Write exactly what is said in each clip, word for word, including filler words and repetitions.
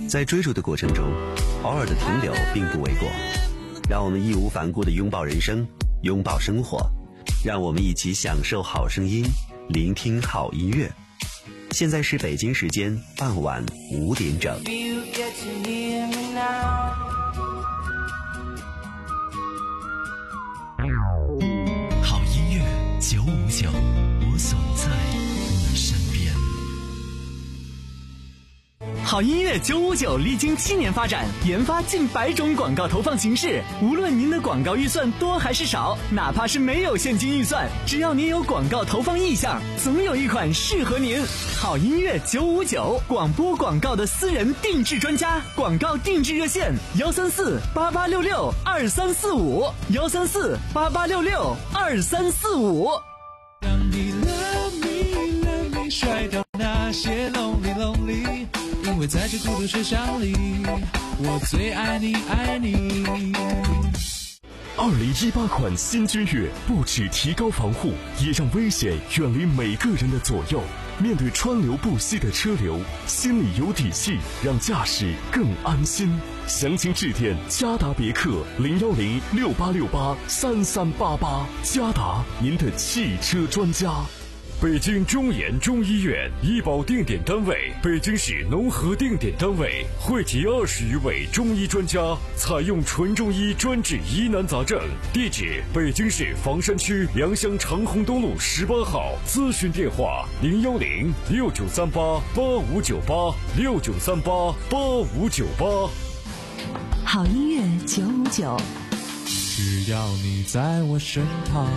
在追逐的过程中，偶尔的停留并不为过。让我们义无反顾地拥抱人生，拥抱生活，让我们一起享受好声音，聆听好音乐。现在是北京时间傍晚五点整。 好音乐九五九，我总在你身边。 好音乐九五九历经七年发展，研发近百种广告投放形式。无论您的广告预算多还是少，哪怕是没有现金预算，只要您有广告投放意向，总有一款适合您。好音乐九五九，广播广告的私人定制专家，广告定制热线幺三四八八六六二三四五幺三四八八六六二三四五。 让你 love me love me 甩掉那些 lonely lonely。因为在这孤独学校里，我最爱你爱你。 二零一八款新君越不只提高防护，也让危险远离每个人的左右。面对川流不息的车流，心里有底气，让驾驶更安心。详情致电嘉达别克零幺零六八六八三三八八，嘉达您的汽车专家。 北京中研中医院医保定点单位，北京市农合定点单位，汇集二十余位中医专家，采用纯中医专治疑难杂症。地址：北京市房山区良乡长虹东路十八号。咨询电话：零幺零六九三八八五九八六九三八八五九八。 好音乐九五九， 只要你在我身旁。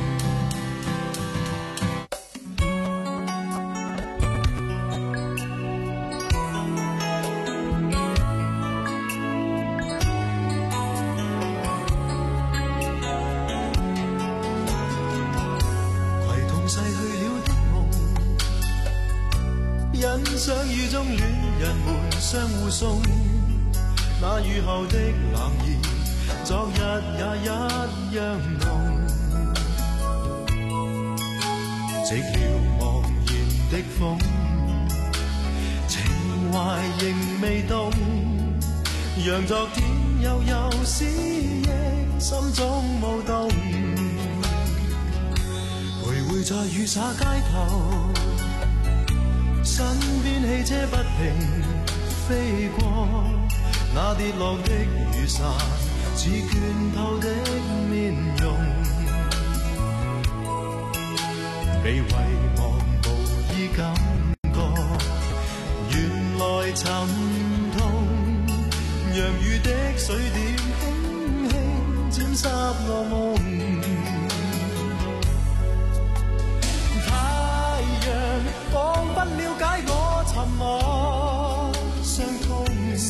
相遇中戀人們相互送，那雨後的冷意，昨日也一樣濃。寂寥茫然的風，情懷仍未動，讓昨天悠悠思憶心中舞動，徘徊在雨灑街頭。身邊汽車不停飛過，那跌落的雨傘似倦透的面容，被遺忘無意感覺，原來沉痛，讓雨的水點輕輕沾濕我夢。彷彿了解我沉默傷痛，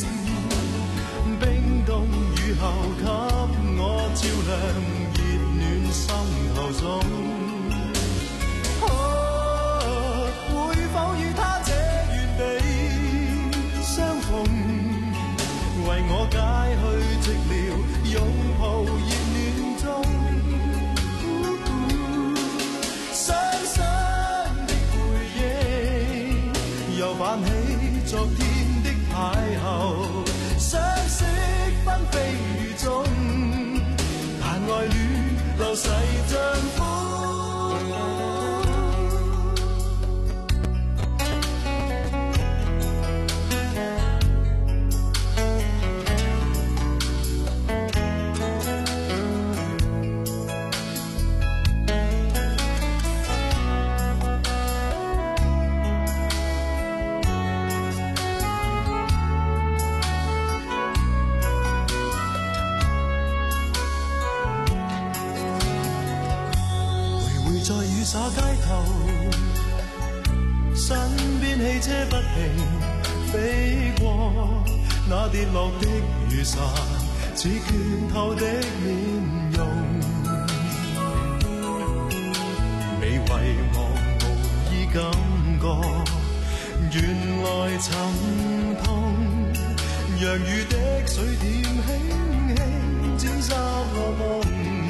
冰凍雨後給我照亮熱暖心頭中。哦，會否與他這完美相逢，為我解去寂寥，擁抱熱暖中。又泛起昨天的邂逅，相識紛飛雨中，但愛戀流逝像風。灑街頭，身邊汽車不停飛過，那跌落的雨傘似倦透的面容，被遺忘無意感覺，原來沉痛，讓雨的水點輕輕沾濕我夢。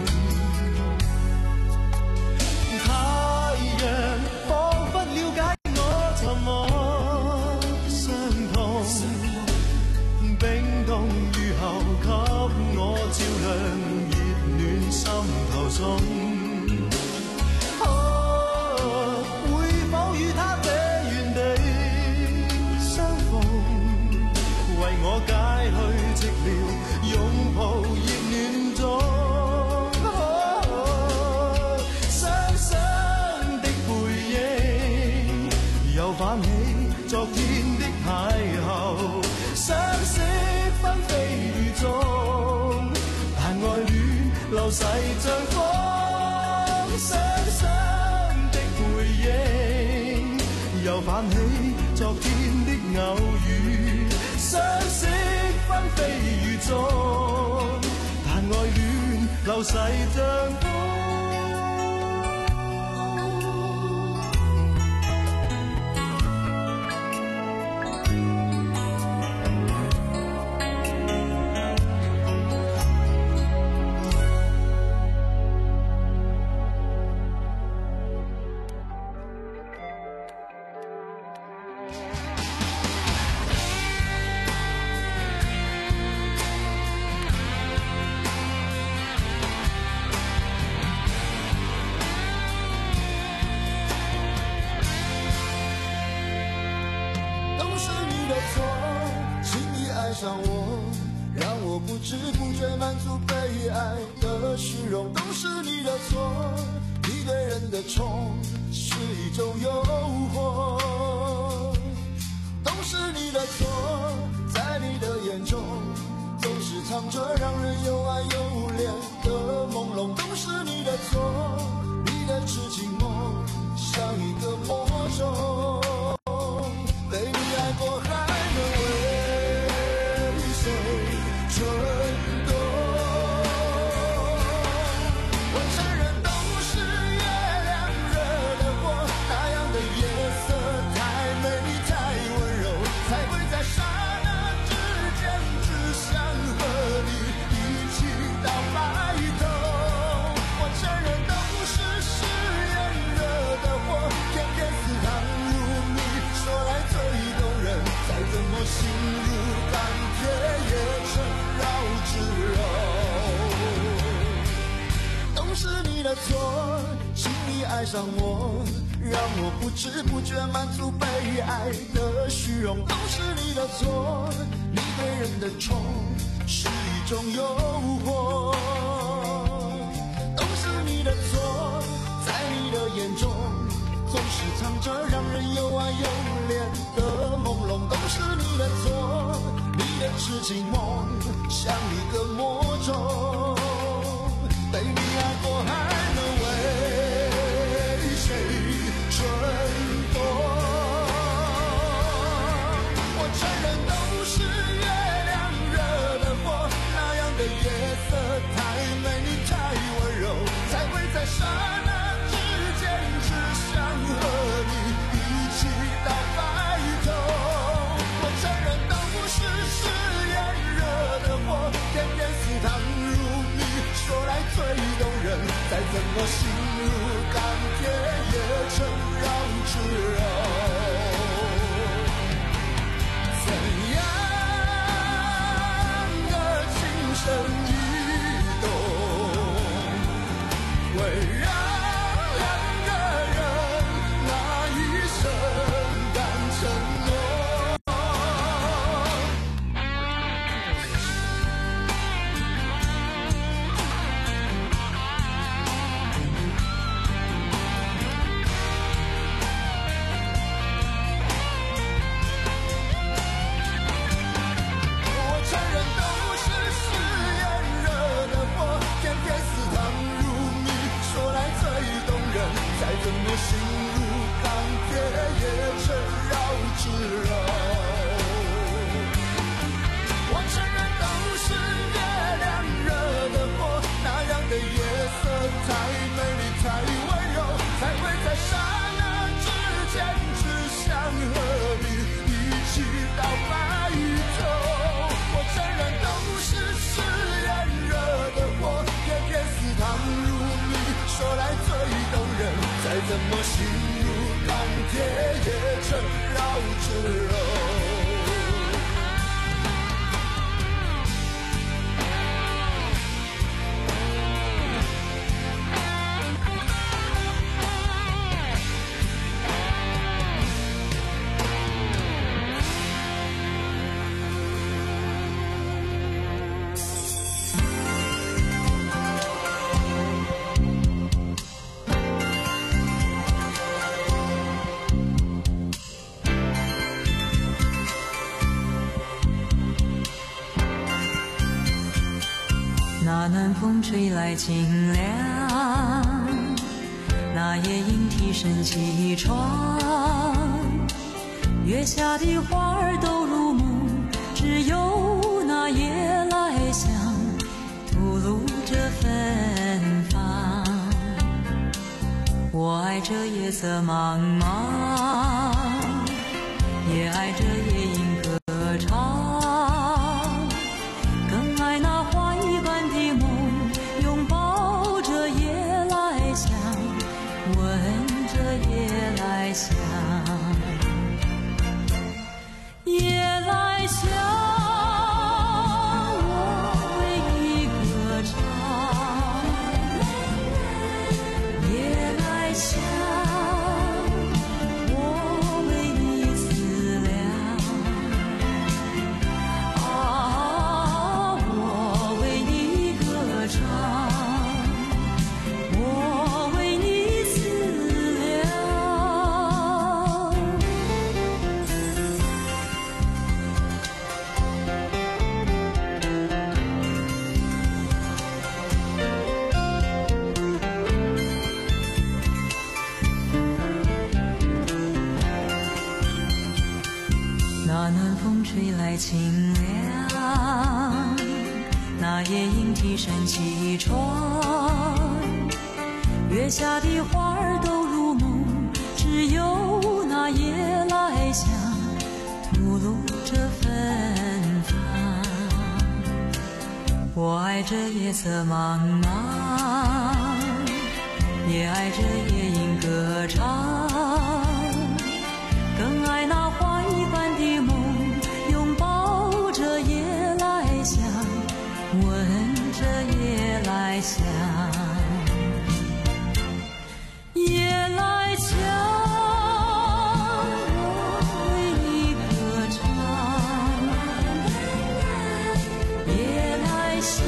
太陽彷彿了解我沉默傷痛， 泛起昨天的邂逅，相識紛飛雨中，但愛戀流逝像風，雙雙的背影又泛起昨天的偶遇，相識紛飛雨中，但愛戀流逝像風。 上我，让我不知不觉满足被爱的虚荣，都是你的错。你对人的宠是一种诱惑，都是你的错。在你的眼中，总是藏着让人又爱又怜的朦胧，都是你的错。你的痴情梦像一个魔咒，被你爱过还能为春冬，我承认都是月亮惹的祸，那样的夜色太美丽太温柔，才会在刹那之间只想和你一起到白头。我承认都是誓言惹的祸，偏偏似糖如蜜，说来最动人，再怎么心如钢铁也成绕指柔，都是你的错，请你爱上我，让我不知不觉满足被爱的虚荣，都是你的错，你对人的宠是一种诱惑，都是你的错，在你的眼中总是藏着让人又爱又怜的朦胧，都是你的错，你的痴情梦像一个魔咒，被你爱过还能为谁春冬？我承认都是月亮惹的祸，那样的夜色太美丽太温柔，才会在刹那之间只想和你一起到白头。我承认都是誓言惹的祸，偏偏似糖如蜜，说来最动人，再怎么心如钢铁也成绕指柔。怎样的情深意动，会让两个人那一生敢承诺？怎么心如钢铁也成绕指柔？我承认都是月亮惹的祸，那样的夜色太美丽太温柔，才会在刹那之间只想和你一起到白头。我承认都是誓言惹的祸，偏偏似糖如蜜，说来最动人，再怎么心如钢铁也成绕指柔。 南风吹来清凉，那夜莺啼声起床，月下的花儿都入梦，只有那夜来香吐露着芬芳。我爱这夜色茫茫，也爱这夜莺歌唱，更爱那花一般的梦，拥抱着夜来香，闻着夜来香。夜来香，我为你歌唱。夜来香，我为你思量。啊，我为你歌唱，我为你思量。那南风吹来清凉，那夜莺啼声起床，月下的花儿都入梦，只有那夜来香吐露着芬芳。我爱这夜色茫茫，也爱这夜莺歌唱，更爱那花一般的梦，拥抱着夜来香，闻着夜来香。夜来香，我为你歌唱。夜来香，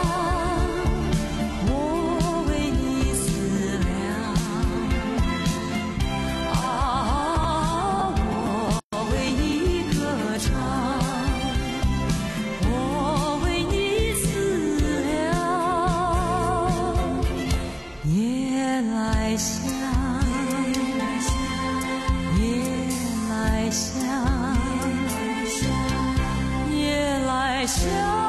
我为你思量。啊，我为你歌唱，我为你思量。夜来香，夜来香，夜来香。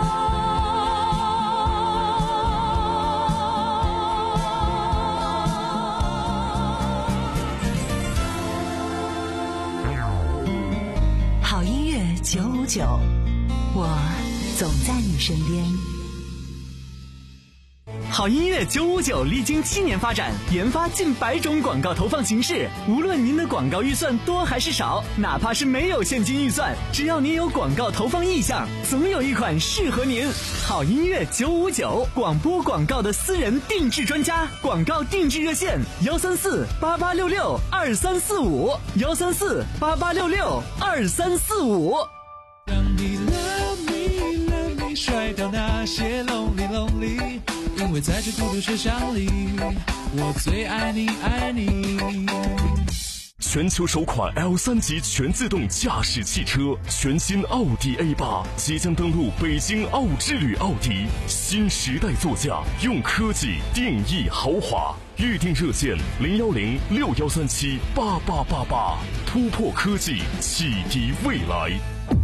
好音乐九五九，我总在你身边。 好音乐九五九历经七年发展，研发近百种广告投放形式。无论您的广告预算多还是少，哪怕是没有现金预算，只要您有广告投放意向，总有一款适合您。好音乐九五九，广播广告的私人定制专家，广告定制热线：幺三四八八六六二三四五，幺三四八八六六二三四五。 让你 love me love me 甩掉那些 lonely lonely， 因为在这孤独车厢里，我最爱你爱你。 全球首款 L 三 级全自动驾驶汽车，全新奥迪 A 八 即将登陆北京奥之旅奥迪，新时代座驾，用科技定义豪华。预订热线零幺零六幺三七八八八八，突破科技，启迪未来。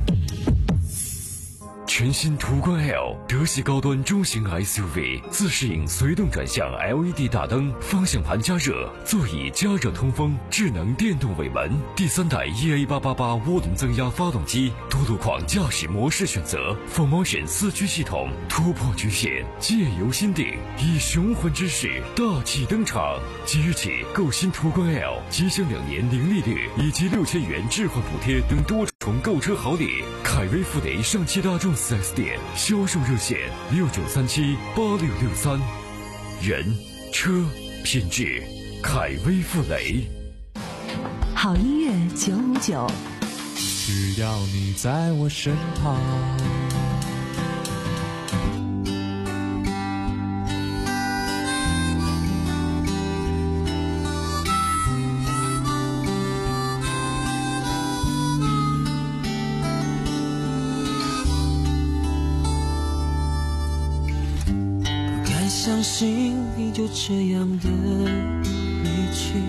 全新途观 L 德系高端中型 S U V， 自适应随动转向 L E D 大灯，方向盘加热，座椅加热通风，智能电动尾门，第三代 E A 八八八 涡轮增压发动机，多路况驾驶模式选择 ，four motion 四驱系统，突破局限，借由心定，以雄浑之势大气登场。即日起购新途观 L， 即享两年零利率以及六千元置换补贴等多重购车好礼。凯威富雷上汽大众四 S 店销售热线六九三七八六六三，人车品质，凯威富雷。 好音乐九五九， 只要你在我身旁。 相信你就这样的离去，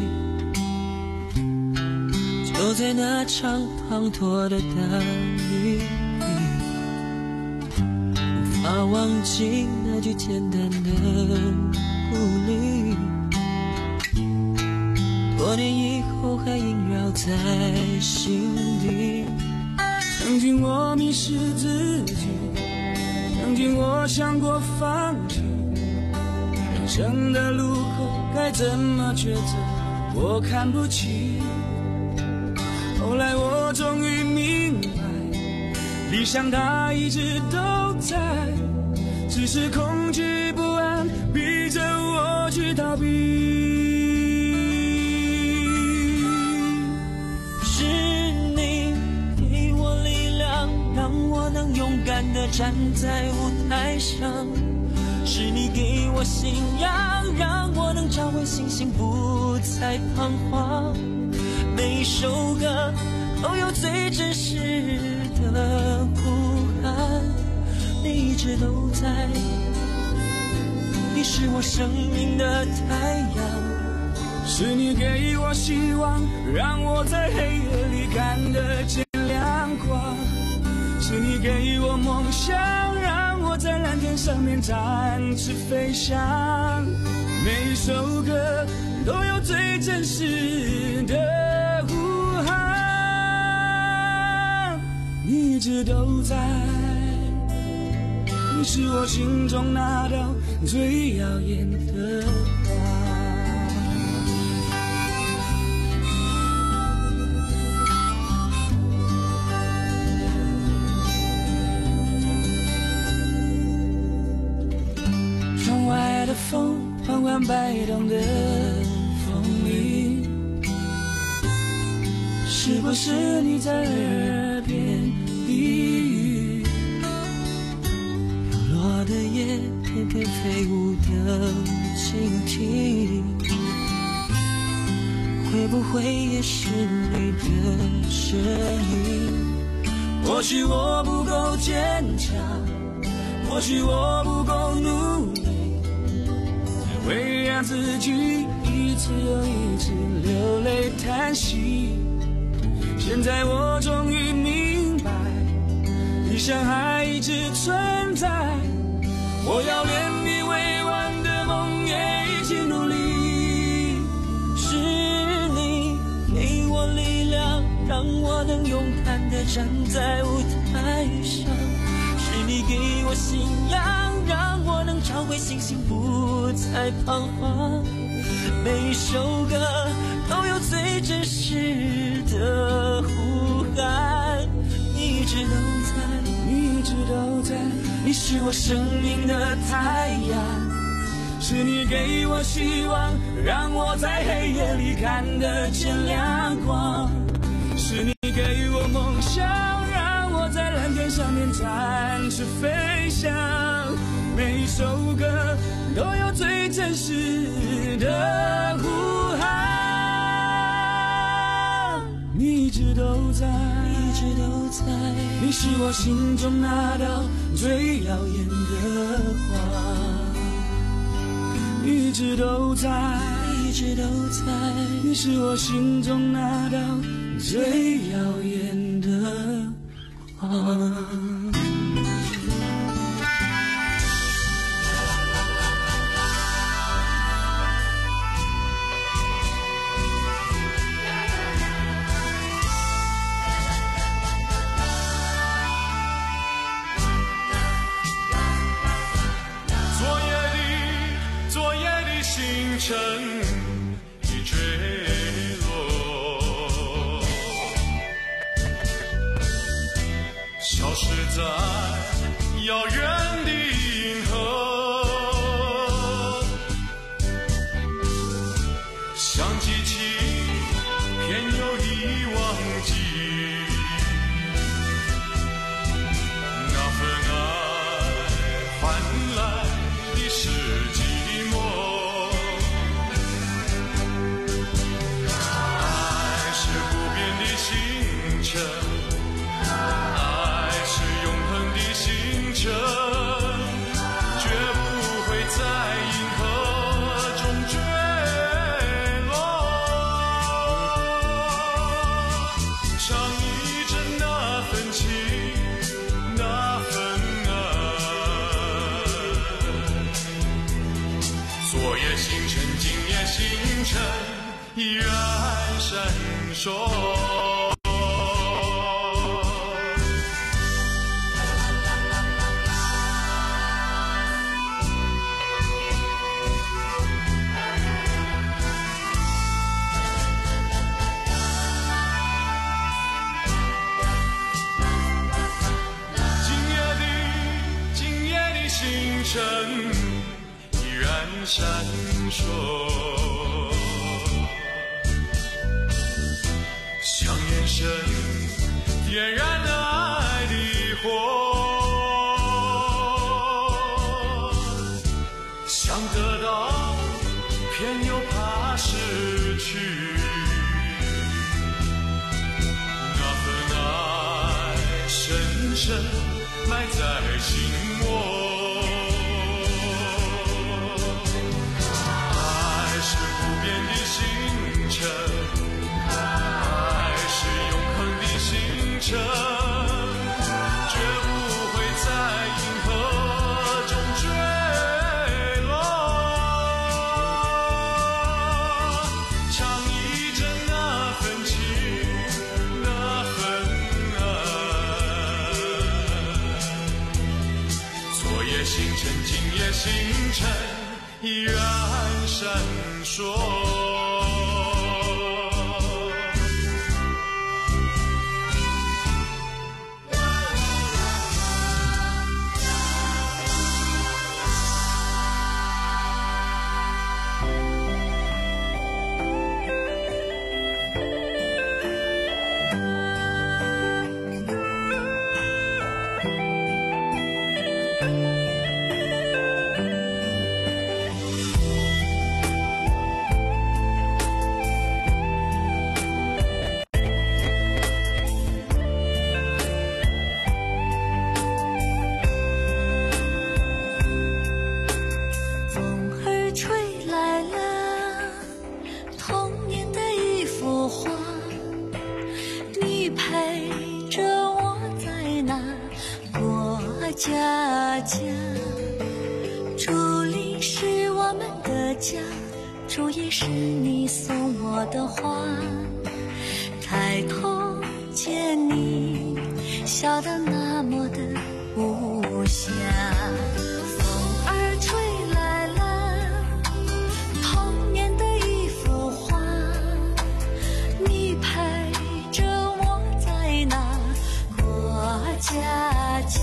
就在那场滂沱的大雨里，无法忘记那句简单的鼓励，多年以后还萦绕在心底。 曾经我迷失自己，曾经我想过放弃，人生的路口该怎么抉择，我看不清。后来我终于明白，理想它一直都在，只是恐惧不安逼着我去逃避。 是你给我力量，让我能勇敢地站在舞台上，是你给我信仰，让我能找回信心，不再彷徨。每一首歌都有最真实的呼喊，你一直都在，你是我生命的太阳， 是你给我希望，让我在黑夜里看得见亮光，是你给我梦想，让我在蓝天上面展翅飞翔。每一首歌都有最真实的呼喊，你一直都在，你是我心中那道最耀眼的光。窗外的风缓缓摆动的风铃，是不是你在耳边低语？ 飘落的叶翩翩飞舞的蜻蜓，会不会也是你的声音？ 或许我不够坚强，或许我不够努力，会让自己一次又一次流泪叹息。现在我终于明白，理想还一直存在，我要连你未完的梦也一起努力。 是你给我力量，让我能勇敢地站在舞台上，是你给我信仰，让我能找回信心，不再彷徨。每一首歌都有最真实的呼喊，你一直都在， 你一直都在， 你是我生命的太阳， 是你给我希望，让我在黑夜里看得见亮光，是你给我梦想，让我在蓝天上面展翅飞翔。每一首歌都有最真实的呼喊，你一直都在， 一直都在， 你是我心中那道最耀眼的光，你一直都在， 一直都在， 你是我心中那道最耀眼的光。 尘已坠落，消失在遥远的银河，像记起偏又已忘记，那份爱换来的是寂寞。爱是永恒的星辰， 辰依然闪烁。星辰依然闪烁，像眼神点燃了爱的火，想得到偏又怕失去，那份爱深深埋在心窝。爱是永恒的星辰，绝不会在银河中坠落。唱一阵那份情，那份爱。昨夜星辰，今夜星辰依然闪烁。 家家，竹林是我们的家，竹叶是你送我的花。抬头见你，笑得那么的无暇。风儿吹来了童年的一幅画，你陪着我在那过家家。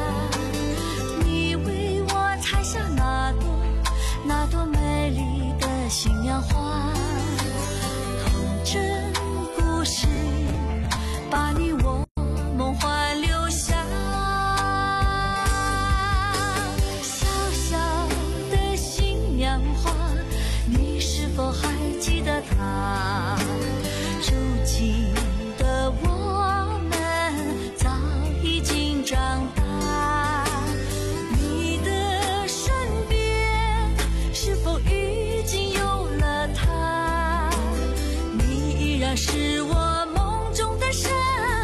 那朵美丽的新娘花，童真故事把你我梦幻留下。小小的新娘花，你是否还记得她？如今的我们早已经长大。是我梦中的神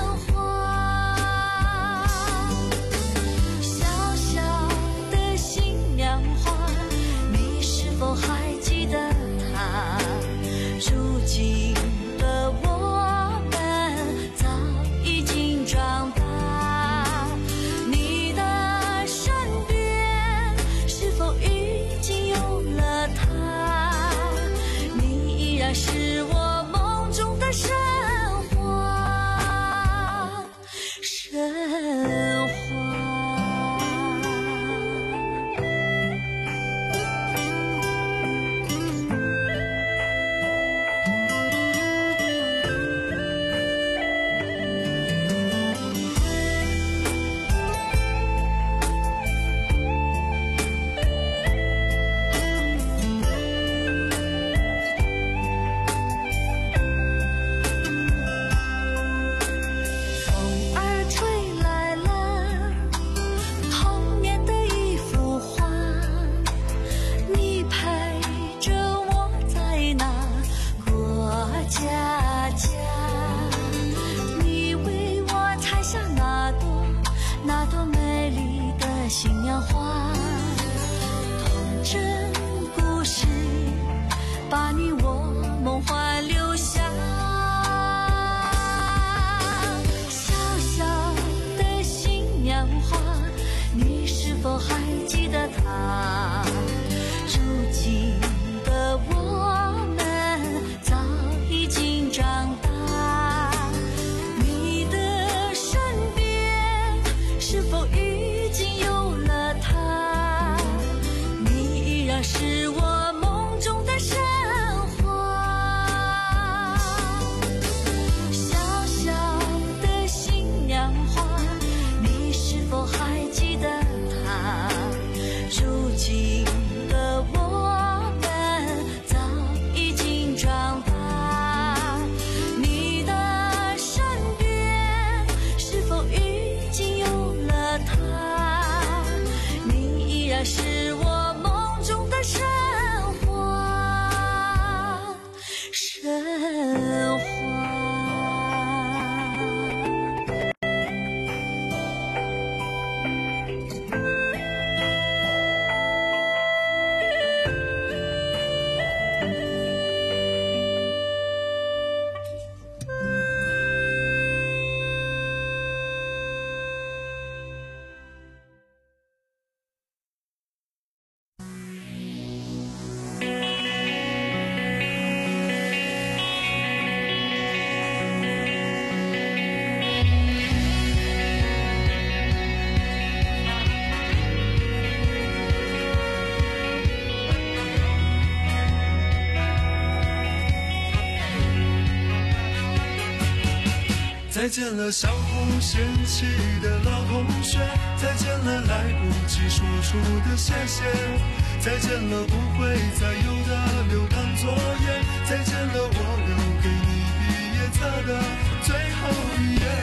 话，小小的新娘花，你是否还记得她？如今的我们早已经长大，你的身边是否已经有了她？你依然是我中的神话，神话。新娘花，童真故事把你我梦幻留下。小小的新娘花，你是否还记得她？如今的我们早已经长大，你的身边是否已经有了他？你依然是我梦中的神话。小小的新娘花，你是否还记得他？如今的我们早已经长大，你的身边是否已经有了他？你依然是我梦中的神话，神话。 再见了相互嫌弃的老同学，再见了来不及说出的谢谢，再见了不会再有的留堂作业，再见了我留给你毕业册的最后一页。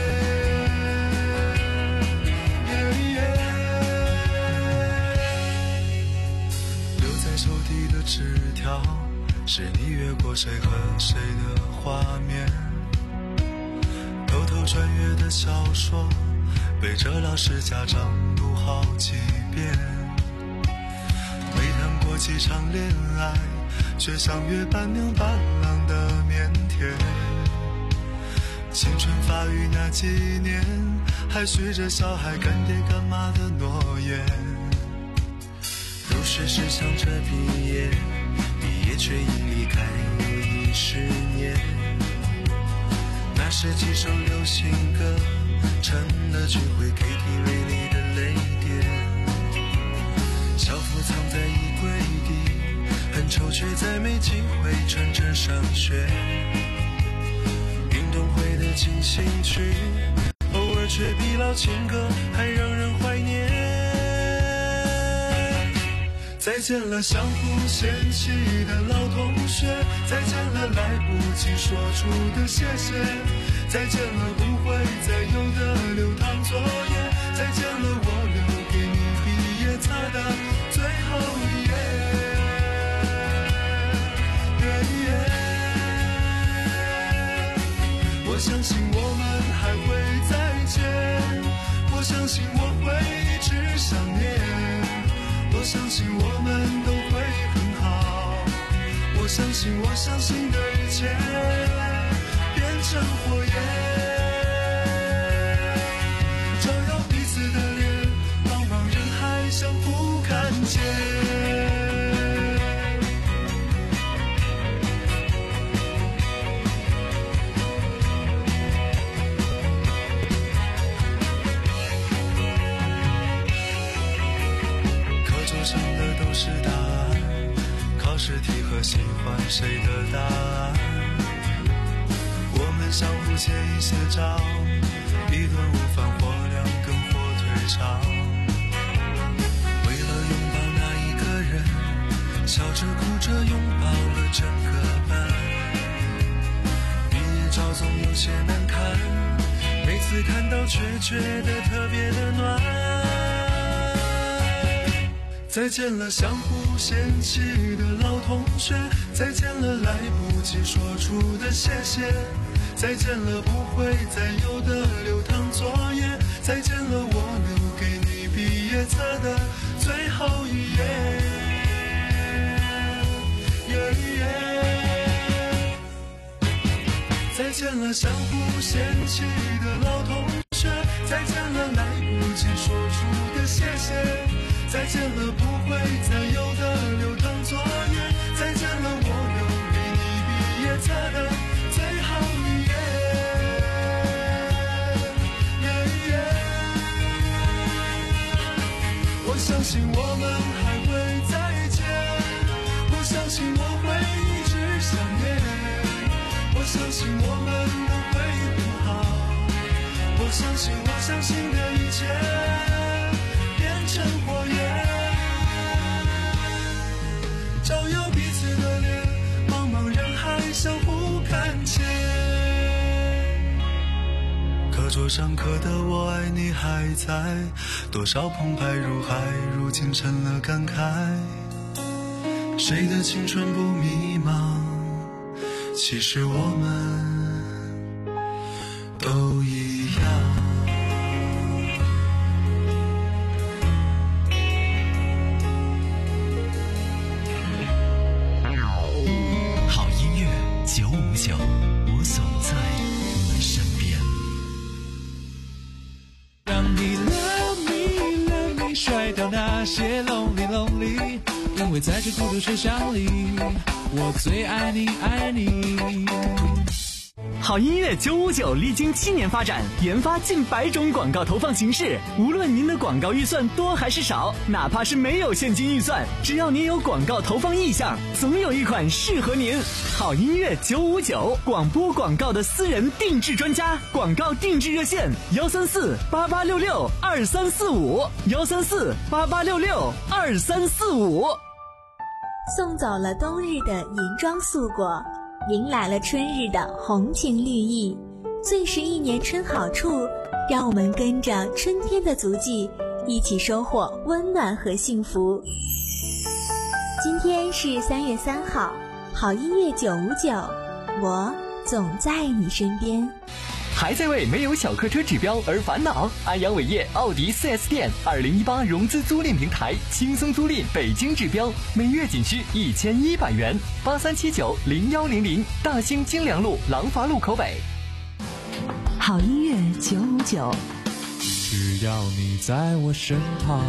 留在手底的纸条，是你越过谁和谁的画面，偷偷穿越的小说，背着老师家长读好几遍。没谈过几场恋爱，却相约伴娘伴郎的腼腆。青春发育那几年，还许着小孩干爹干妈的诺言。入学时想着毕业，毕业却因离开又已十年。那是几首流行歌，成了聚会 K T V 里的泪点。校服藏在衣柜底，很丑却再没机会穿着上学。运动会的进行曲，偶尔却比老情歌还让人怀念。再见了相互嫌弃的老同学，再见了来不及说出的谢谢，再见了不会再有的留堂作业，再见了我留给你毕业册的最后一页。我相信我们还会再见，我相信我会一直想念，我相信我们都会很好，我相信我相信的一切变成火焰，照耀彼此的脸，茫茫人海相互看见。是答案，考试题和喜欢谁的答案，我们相互借一些招，一顿午饭或两根火腿肠，为了拥抱那一个人，笑着哭着拥抱了整个班。毕业照总有些难看，每次看到却觉得特别的暖。再见了相互嫌弃的老同学，再见了来不及说出的谢谢，再见了不会再有的留堂作业，再见了我留给你毕业册的最后一页。Yeah, yeah. 了相互嫌弃的老同学，再见了来不及说出的谢谢，再见了不会再有的流淌作业，再见了我留给你毕业册的最后一页。我相信我们还会再见，我相信我会一直想念，我相信我们都会很好，我相信我相信的一切变成火焰，照耀彼此的脸，茫茫人海相互看见。课桌上刻的我爱你还在，多少澎湃如海，如今成了感慨。谁的青春不迷茫？其实我们都一样。 好音乐九五九，我总在你们身边。 让你 love me love me 甩掉那些 lonely lonely， 因为在这孤独车厢里，我最爱你爱你。 好音乐九五九历经七年发展，研发近百种广告投放形式。无论您的广告预算多还是少，哪怕是没有现金预算，只要您有广告投放意向，总有一款适合您。好音乐九五九，广播广告的私人定制专家，广告定制热线：幺三四八八六六二三四五，幺三四八八六六二三四五。 送走了冬日的银装素裹，迎来了春日的红情绿意，最是一年春好处，让我们跟着春天的足迹，一起收获温暖和幸福。今天是三月三号，好音乐九五九，我总在你身边。 还在为没有小客车指标而烦恼？安阳伟业奥迪 四 S 店二零一八融资租赁平台，轻松租赁北京指标，每月仅需一千一百元。八三七九零幺零零，大兴金良路廊坊路口北。 好音乐九五九， 只要你在我身旁。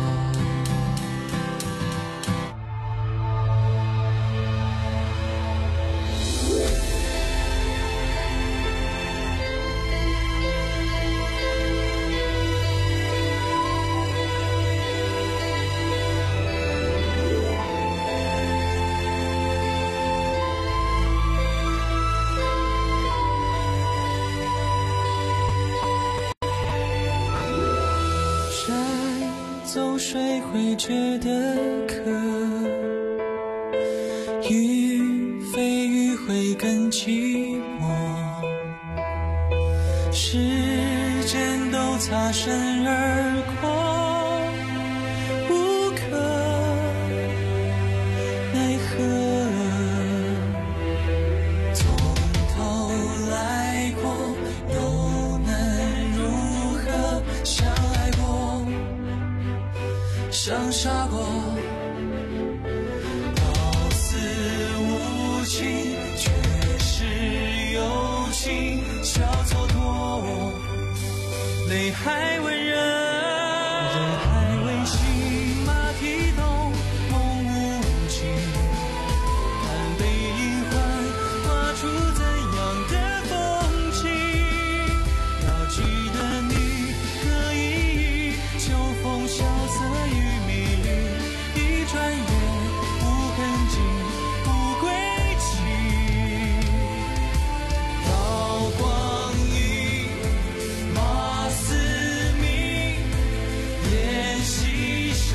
走谁会觉得渴，雨飞雨会更寂寞，时间都擦身而过，无可奈何，从头来过又能如何，相爱过像傻瓜，到死无情，却是有情，笑蹉跎，泪还温热，人还未醒，马蹄动，梦无尽，看背影幻画出怎样的风景，要记得你可以秋风萧瑟雨转眼无痕迹无归期，刀光影马嘶鸣，烟细细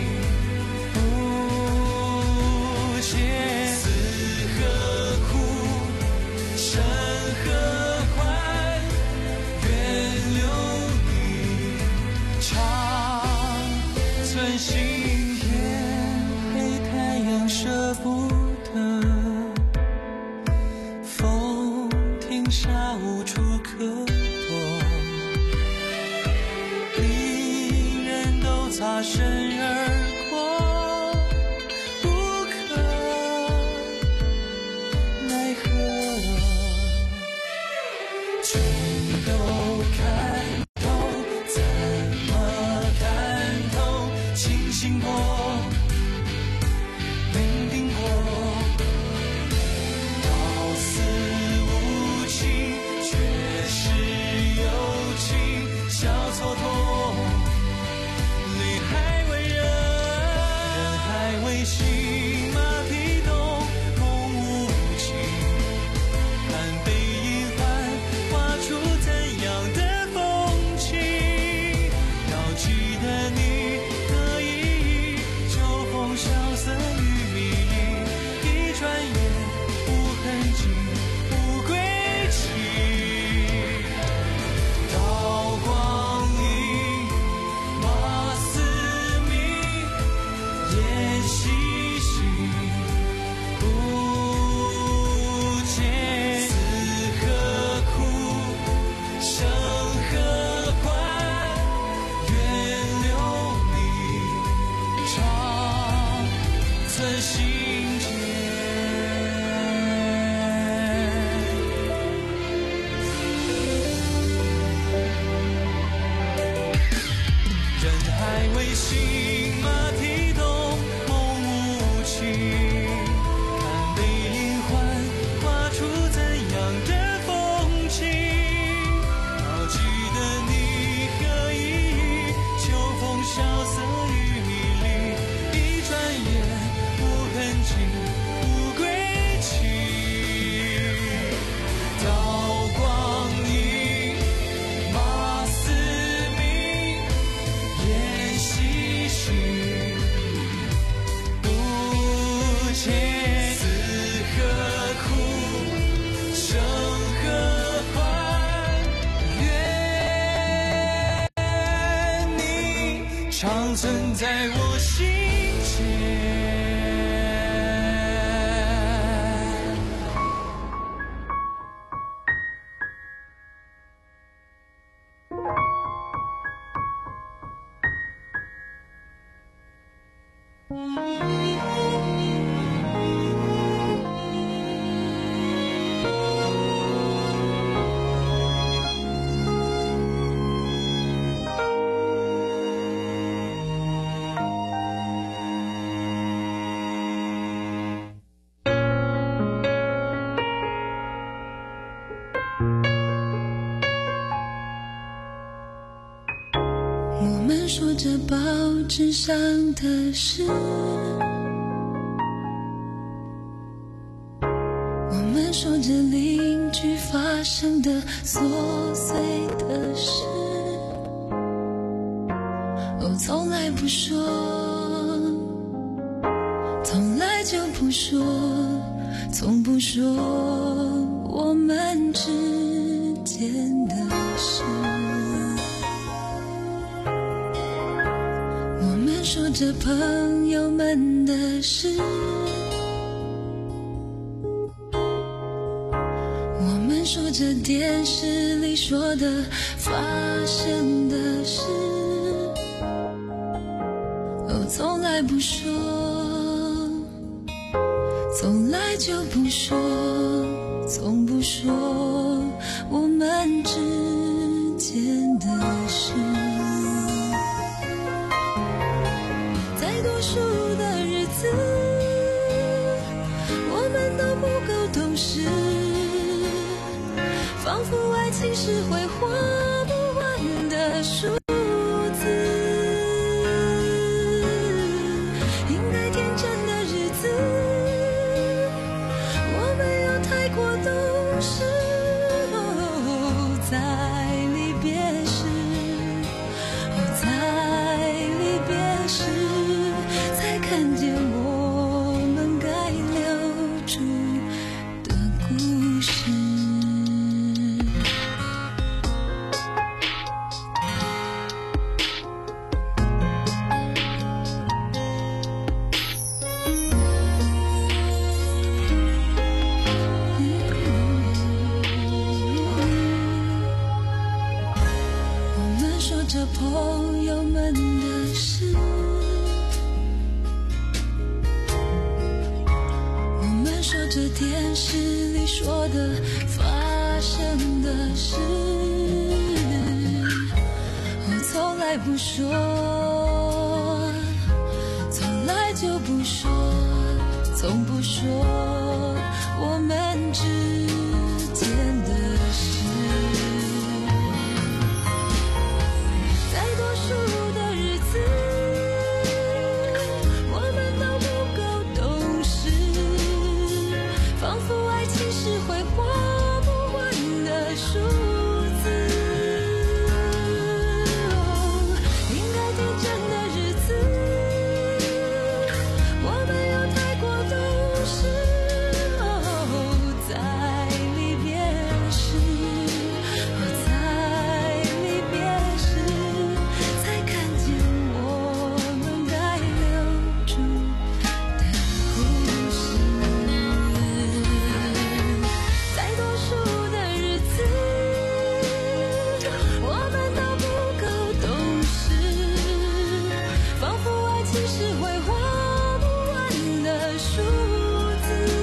无间，死何苦生何欢，愿留你长存心舍不得，风停下无处可躲，离人都擦身而过，无可奈何。 常存在我心间。 我们说着报纸上的事，我们说着邻居发生的琐碎的事，我从来不说，从来就不说，从不说我们之间的事。说着朋友们的事，我们说着电视里说的发生的事，我从来不说，从来就不说，从不说我们之间的事。多数的日子，我们都不够懂事，仿佛爱情是会花不完的数字。应该天真的日子，我们又太过懂事。哦，在离别时，哦，在离别时。看见我们该留住的故事。我们说着朋友们的事，说着电视里说的发生的事，我从来不说，从来就不说，从不说我们之间的事。在多数的日子，我们都不够懂事，仿佛爱情是会花不完的数字。哦，应该天真的日子，我们又太过懂事。哦，在离别时，哦，在离别时，才看见我们该留住的故事。在多数的日子，我们都不够懂事，仿佛爱情是会花不完的数字。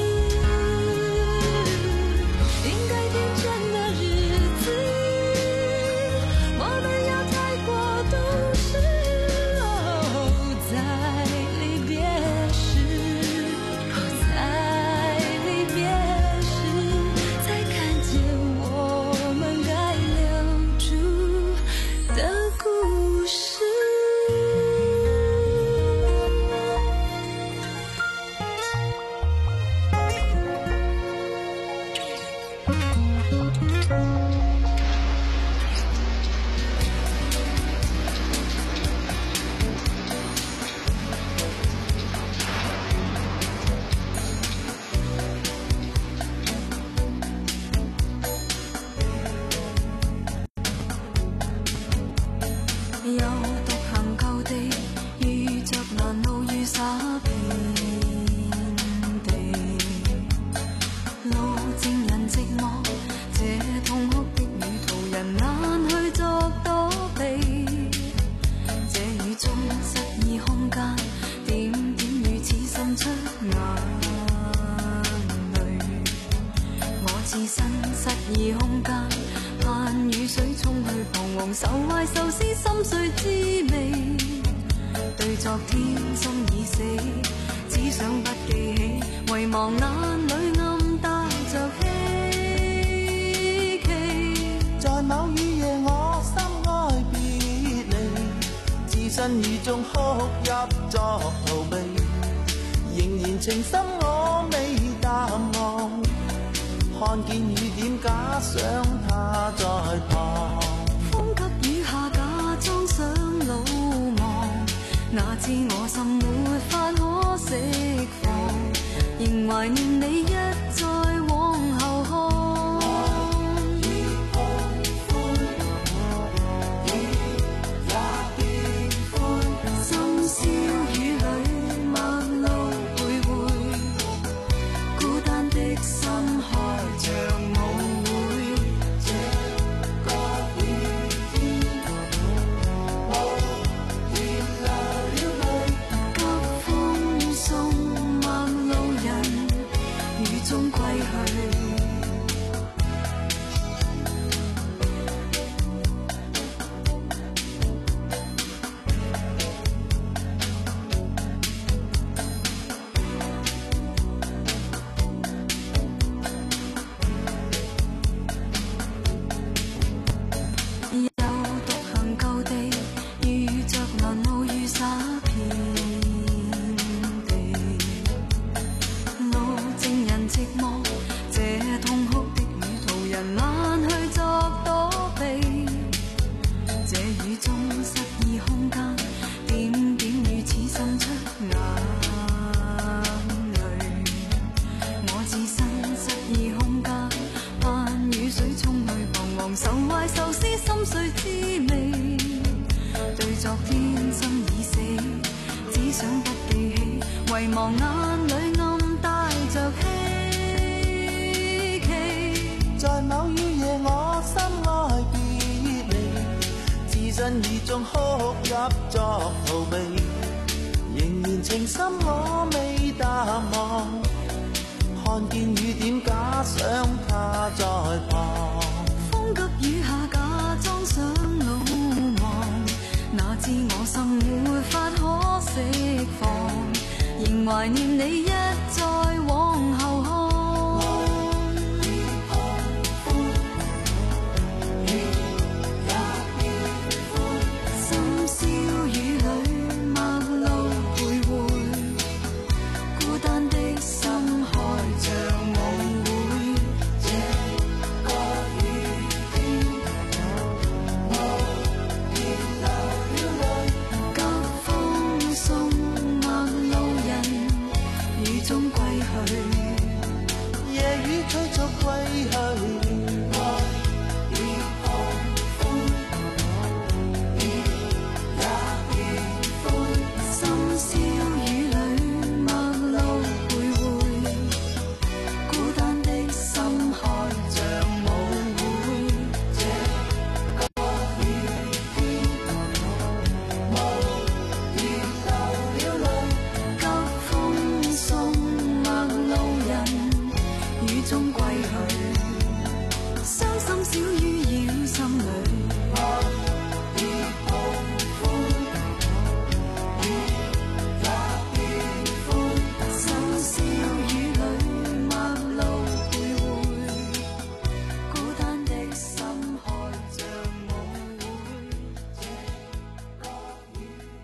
应该天真的日子，我们又太过懂事。哦，在离别时，哦，在离别时，才看见我们该留住的故事。 有獨行舊愁懷愁思心碎滋味，對昨天心已死，只想不記起，遺忘眼裏暗帶着希冀。 在某雨夜我心哀別離，置身雨中哭泣作逃避，仍然情深我未淡忘，看見雨點假想他在旁， 風急雨下假裝想魯莽，哪知我心沒法可釋放，仍懷念你一再往後看。深宵雨裏陌路徘徊，孤單的心開着舞會，這個雨天無言流了淚，急風送陌路人雨中歸去。懷念你一再往後看。深宵雨裏陌路徘徊，孤單的心開着舞會，這個雨天無言流了淚，急風送陌路人雨中歸去， 夜雨催促歸去，愛已紅灰，雨也變灰。 深宵雨裏陌路徘徊，孤單的心開着舞會， 這個雨天無言流了淚， 急風送陌路人雨中歸去，傷心小雨繞心裏， 愛已紅灰，雨也變灰。 深宵雨裏陌路徘徊，孤單的心開着舞會，這個雨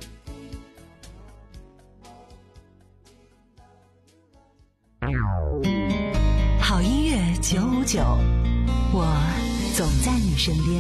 好音乐九五九，我总在你身边。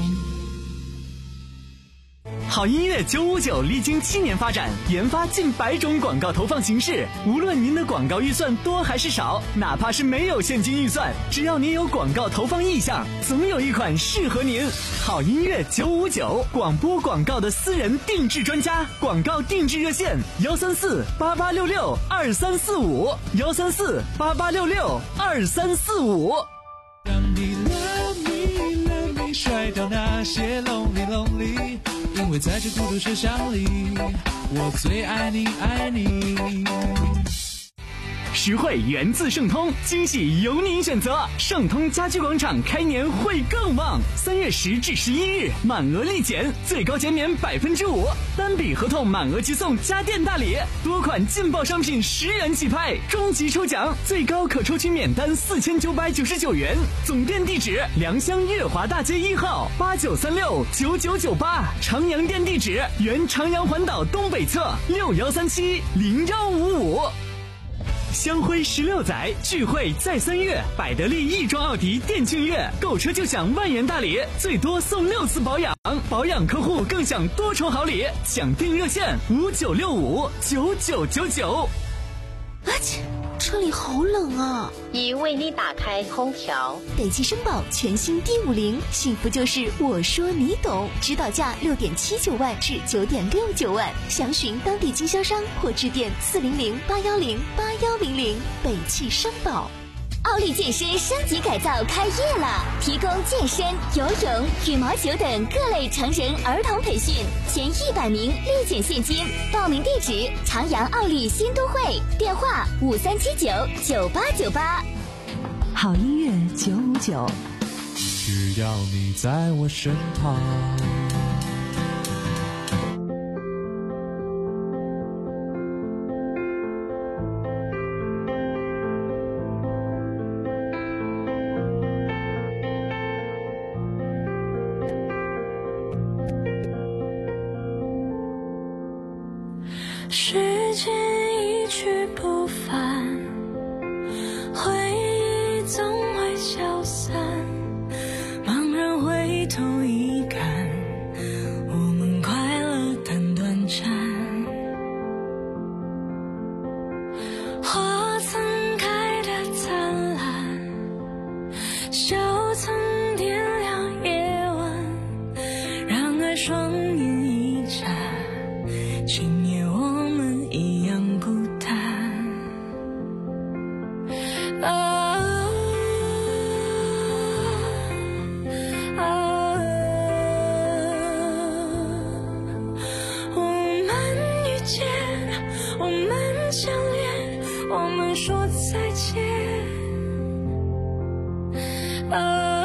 好音乐九五九历经七年发展，研发近百种广告投放形式。无论您的广告预算多还是少，哪怕是没有现金预算，只要您有广告投放意向，总有一款适合您。好音乐九五九，广播广告的私人定制专家，广告定制热线：幺三四八八六六二三四五，幺三四八八六六二三四五。 让你 love me love me 甩掉那些 lonely lonely， 因为在这孤独世上里，我最爱你爱你。 实惠源自盛通，惊喜由您选择。盛通家居广场开年会更旺，三月十至十一日满额立减，最高减免百分之五，单笔合同满额即送家电大礼，多款劲爆商品十元起拍，终极抽奖最高可抽取免单四千九百九十九元。总店地址：良乡悦华大街一号八九三六九九九八，长阳店地址：原长阳环岛东北侧六幺三七零幺五五。香辉十六载，聚会在三月，百得利亦庄奥迪电竞月，购车就享万元大礼，最多送六次保养，保养客户更享多重好礼，抢订热线五九六五九九九九。 啊切，车里好冷啊！ 已为你打开空调。 北汽绅宝全新 D 五零，幸福就是我说你懂，指导价六点七九万至九点六九万，详询当地经销商或致电四零零八幺零八幺零零。北汽绅宝。 奥利健身升级改造开业了，提供健身、游泳、羽毛球等各类成人儿童培训，前一百名立减现金。报名地址：长阳奥利新都会，电话五三七九九八九八。 好音乐九五九， 只要你在我身旁。 时间一去不返，回忆总会消散，茫然回头一看，我们快乐但短暂。花曾开得灿烂，笑曾点亮夜晚，然而双眼一眨，今夜我们一样孤单。啊啊，我们遇见，我们相恋，我们说再见。啊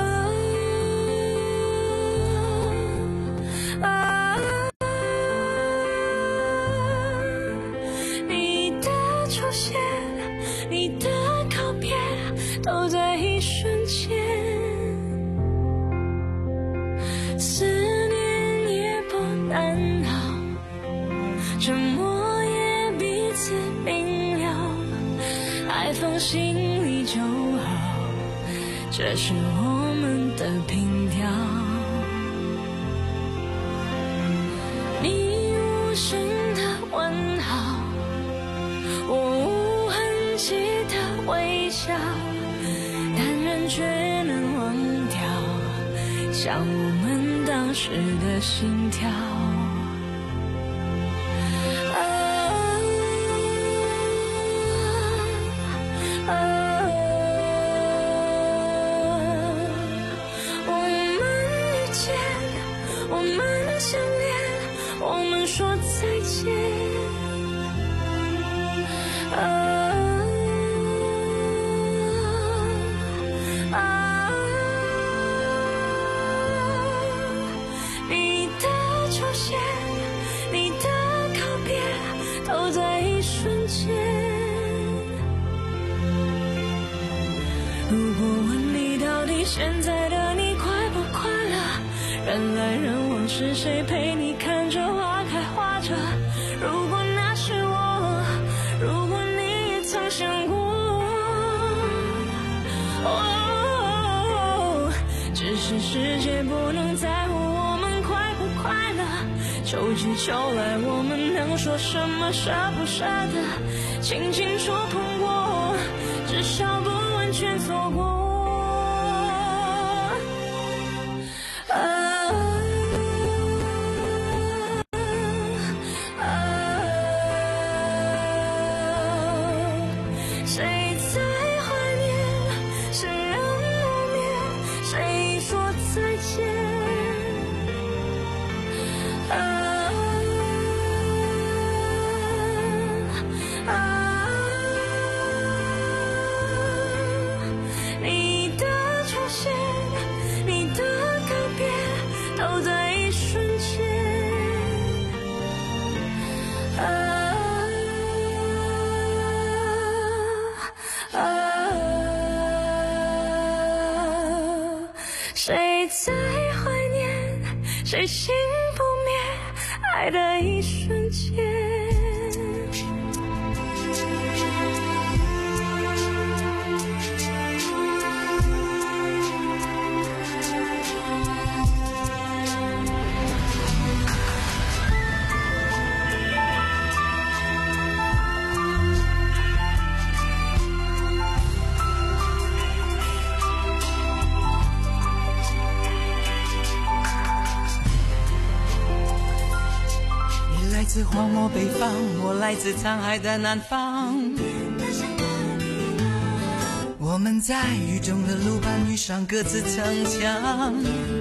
啊，你的出现，你的告别，都在一瞬间。思念也不难熬，沉默也彼此明了，爱放心里就好，这是我们的凭条。你无声的问好，我无痕迹的微笑，但人却能忘掉像我们当时的心跳。啊啊，我们遇见，我们相恋，我们说再见。啊啊，你的出现，你的告别，都在一瞬间。如果问你到底现在的你快不快乐，人来人往是谁陪你看着花开花着？如果那是我，如果你也曾想过，哦，只是世界不能在乎我们快不快乐，秋去秋来我们能说什么舍不舍得，轻轻触碰过，至少不完全错过。啊谁在怀念，谁让磨灭，谁说再见。啊啊， 谁心不灭爱的一瞬间。 来自荒漠北方，我来自沧海的南方。我们在雨中的路伴遇上各自逞强。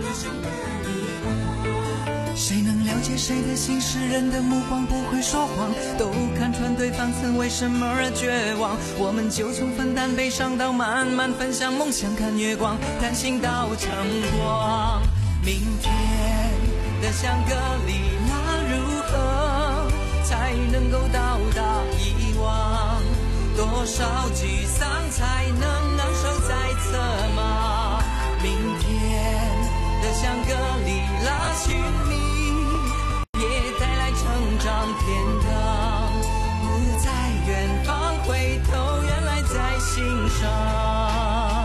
谁能了解谁的心事？人的目光不会说谎，都看穿对方曾为什么而绝望。我们就从分担悲伤到慢慢分享梦想，看月光，谈心到晨光。明天的香格里拉如何才能够到达遗忘？多少沮丧才能昂首在侧吗？明天的香格里拉寻觅，也带来成长天堂。不在远方回头，原来在心上。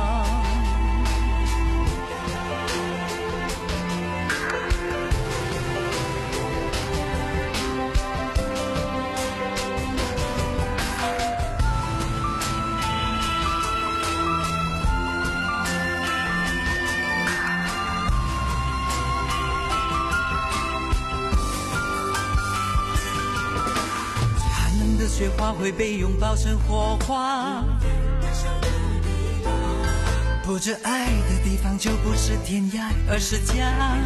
雪花会被拥抱成火花，不着爱的地方就不是天涯，而是家。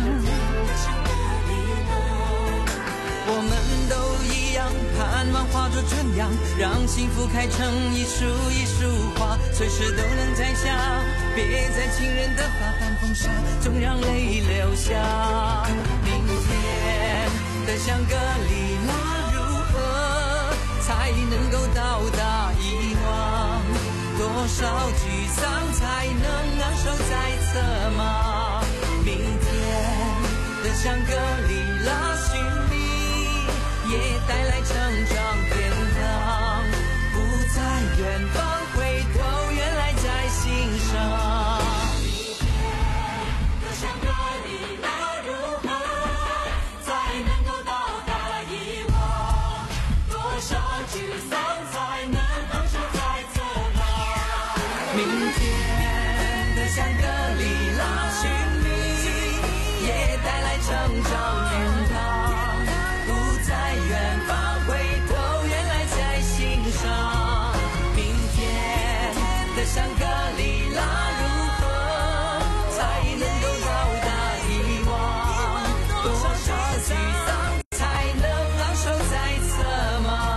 我们都一样，盼望化作春阳，让幸福开成一束一束花，随时都能摘下。别在情人的发般风沙，总让泪流下。明天的香格里拉才能够到达遗忘，多少沮丧才能昂首在侧吗？明天的香格里拉寻觅，也带来成长天堂。不在远方回头，原来在心上。明天的香格里拉如何才能够到达遗忘？多少沮丧才能昂首在侧吗？明天的香格里拉寻觅，也带来成长天堂。不在远方回头，原来在心上。明天的香格里拉如何才能够到达遗忘？多少沮丧才能昂首在侧吗？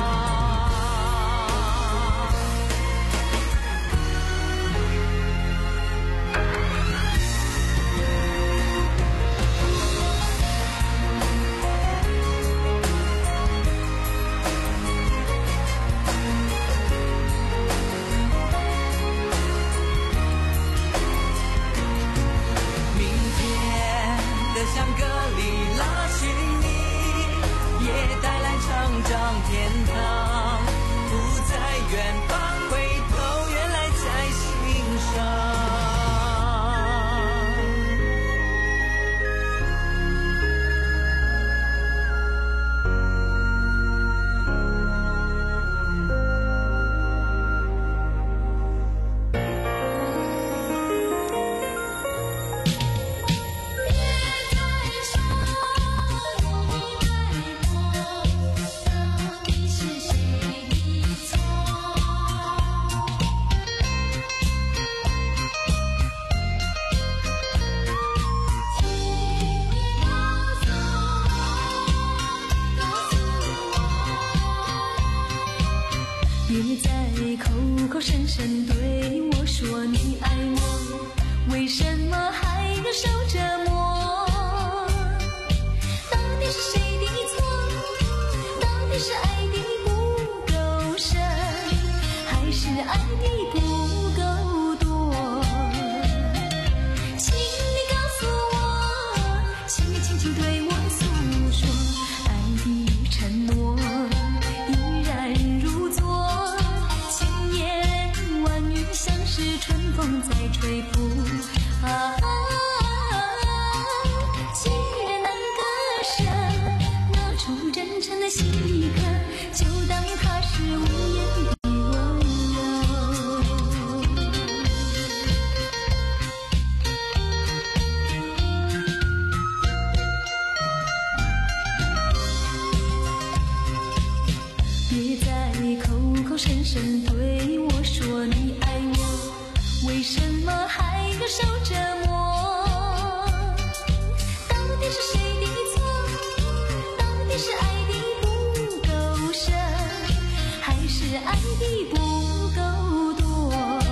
香格里拉寻觅，也带来成长天堂。不在远方回头，原来在心上。 别再口口声声对我说你爱我，为什么还要受折磨？到底是谁的错？到底是爱的不够深，还是爱的不够多？请你告诉我，请你轻轻心一刻，就当它是无言的温柔。别再口口声声对我说你爱我，为什么还要受折磨？到底是谁的错？到底是爱的不够深，还是爱的不够多？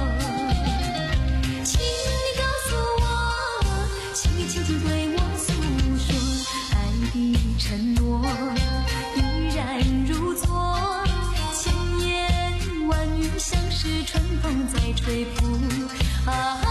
请你告诉我，请你轻轻对我诉说，爱的承诺依然如昨，千言万语像是春风在吹拂啊。